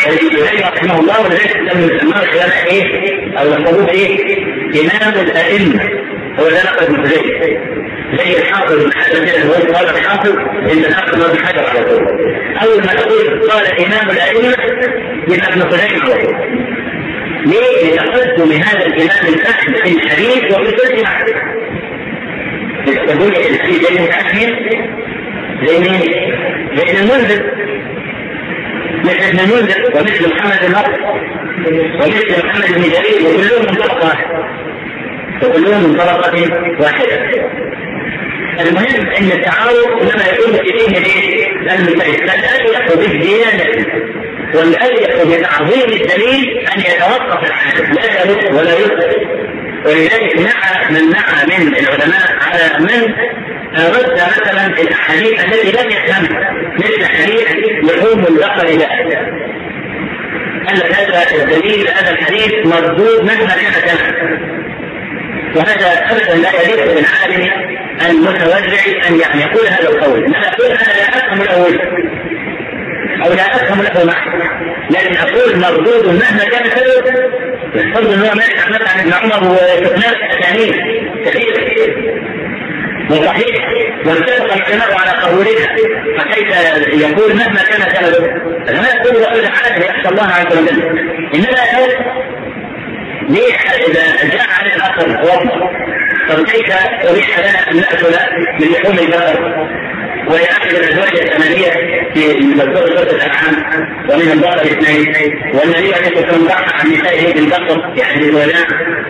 الحديث رحمه الله ولذلك سماه العلماء ايه او يقولون ايه امام الائمه هو ده نقد ابن خزيمه زي الحافظ بن حجر هو قال الحافظ ان نقد ابن حجر على طول اول ما تقول قال امام الائمه يبقى ابن خزيمه على طول ليه؟ لتقدم هذا الامام الاحمد في الحديث وفي كل معرفه يقول الحديث زي المتاخر زي مين؟ زي المنذر مثل ابن المنذر ومثل محمد بن نصر ومثل محمد بن جرير وكلهم من طرق واحد وكلهم من طرقة واحدة. المهم ان التعارض انما يكون فيه المثال فالأليق بالديانة والأليق بتعظيم الدليل ان يتوقف الحادث لا يرد ولا يرد. ولذلك من من العلماء على من رد مثلا الاحاديث التي لم يفهمها مثل حديث لحوم البقر الى قال هذا الدليل هذا الحديث مردود مهما كان كلام وهذا ابدا لا يليق بالعالم المتورع ان يقول هذا القول لا اقول انا لا افهم الاول او لا افهم له معنى لكن اقول مردود مهما كان كلام يحفظ ان هو مالك احمد عن ابن عمر وسفنان اسانيد كثيره وصحيح واتفق العلماء على قبولها فكيف يقول مهما كان سببه فما يقول له حاجه يخشى الله عز وجل انما يقول ليه اذا جاء عن الاخر وضع فكيف اريح لنا ان ناكل من لحوم البقر ويأخذ الأزواج الثمانية في مذكور سورة الأنعام ومن البقر اثنين والنبي عليه الصلاة والسلام ضحى عن نسائه بالبقر يعني الوداع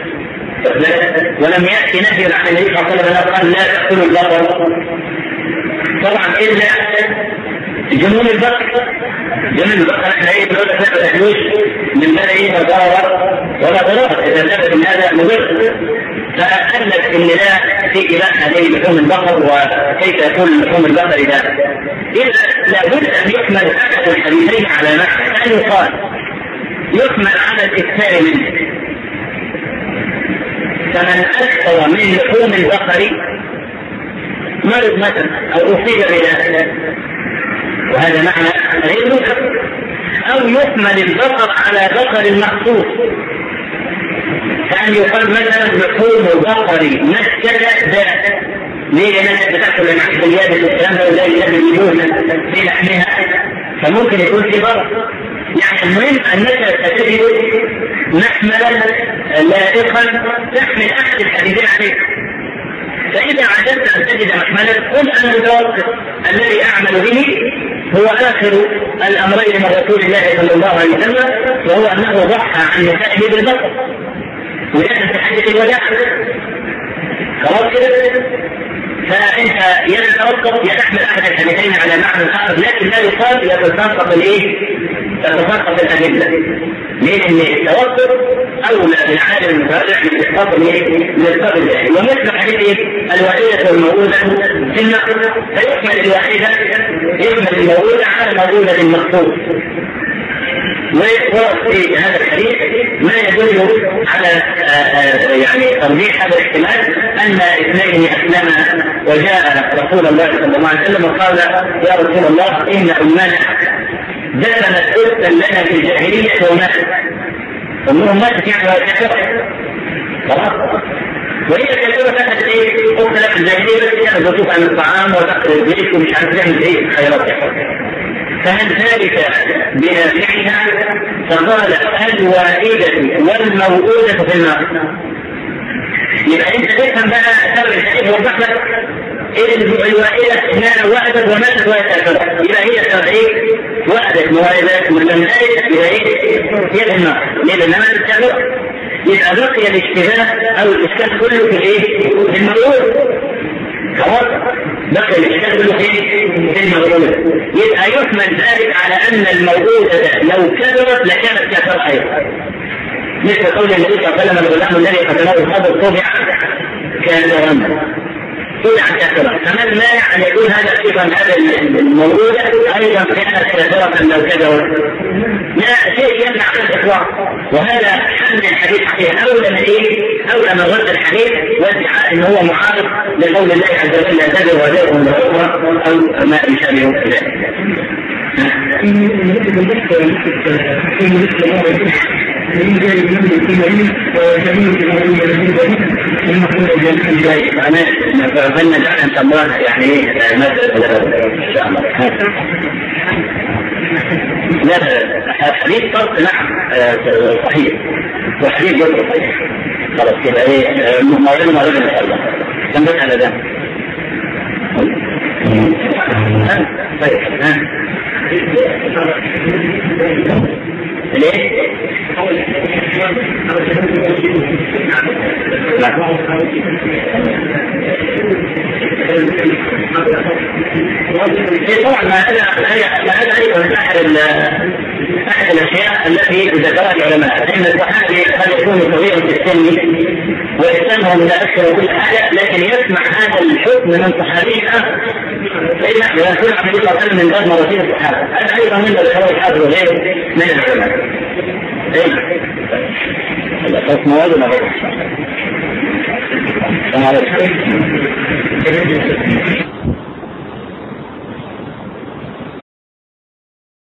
ولم يأتي نهي عن النبي صلى الله عليه وسلم قال لا تأكلوا البقر طبعا إلا جنون البقر احنا ايه بنقول لك لا تحلوش من باب ايه ضرر ولا ضرر اذا ثبت ان هذا مضر فألف ان لا في اباحه لحوم البقر وكيف يكون لحوم البقر اذا لابد ان يحمل احد الحديثين على معنى ان يقال يحمل على الاكثار منه فمن اكثر من لحوم البقر مرض مثلا او اصيب بذلك وهذا معنى غير مفهوم او يحمل البقر على بقر المخصوص كان يقال مثلا لحوم بقر مسكت ذات ليه لانك بتاكل العيش باليابس والكلام ده ولا يجيبون في لحمها فممكن يكون في ضرر يعني المهم انك ستجد محملا لائقا تحمل احد الحديثين عليك فإذا عجزت أن تجد محملا قل أن المتوقف الذي أعمل به هو آخر الأمرين من رسول الله صلى الله عليه وسلم وهو أنه ضحى عن نسائه بالبقر ولكن في حديث الوداع خلاص كده فأنت يتوقف يتحمل أحد الحديثين على معنى آخر لكن لا يقال يتساقط تتساقط الأدلة ليه؟ لأن التوقف أولى بالعالم المتابع من إسقاط من الإسقاط الجاهل ومثل حديث الوحيدة والموؤودة في النقل فيحمل الوحيدة يحمل الموؤودة على الموؤودة المخصوص وفي هذا الحديث ما يدل على يعني ترجيح هذا الاحتمال ان اثنين اسلما وجاء رسول الله صلى الله عليه وسلم وقال يا رسول الله ان امنا دفنت اختا لنا في الجاهليه وماتت امهم ماتت يعني وكفرت خلاص وهي كثيرة كانت ايه اخت في الجاهليه بس كانت تطوف عن الطعام وتاكل البيت ومش عارف تعمل ايه خيرات فهل ذلك بنافعها فقال الوائدة والموؤودة في النار يبقى انت تفهم بقى سبب الحديث وضح لك الوائدة انها وأدت وماتت ويتأثرت يبقى هي سبعين وأدت موائدات والمنائد يبقى هي في النار ليه لأنها تتأثر يبقى بقي الاشتباه او الاشكال كله في الايه؟ في الموؤودة خلاص بقي الاشكال كله في الموؤودة يبقى يحمل ذلك على ان الموؤودة لو كبرت لكانت كافرة ايضا مثل قول النبي صلى الله عليه وسلم الغلام الذي قتله الخضر طبع كافرا طبعا كافرا فما المانع ان يكون هذا ايضا هذا الموؤودة ايضا كانت كافرة لو كبرت لا شيء يمنع عن الاطلاق وهذا حمل الحديث حقيقة اولى من ايه؟ اولى من رد الحديث وادعاء ان هو معارض لقول الله عز وجل لا تزر وزر ولا اخرى او ما يشابه ذلك. فعلنا جعل ان الله يعني ان شاء الله. لا حديث فرق نعم صحيح وحديث جزء صحيح خلاص كده ايه موضوع ان شاء الله كم بس على ده طيب ليه؟ طبعا هذا ايضا احد الاشياء التي ذكرها العلماء ان الصحابي قد يكون صغيرا في السن ويسمى متاخر كل حاجه لكن يسمع هذا الحكم من صحابي اخر فإن يكون عبد الله صلى من باب مراتب الصحابه هذا ايضا من الخلاف الحافظ وغيره من العلماء. الاساس مواد ولا غيره؟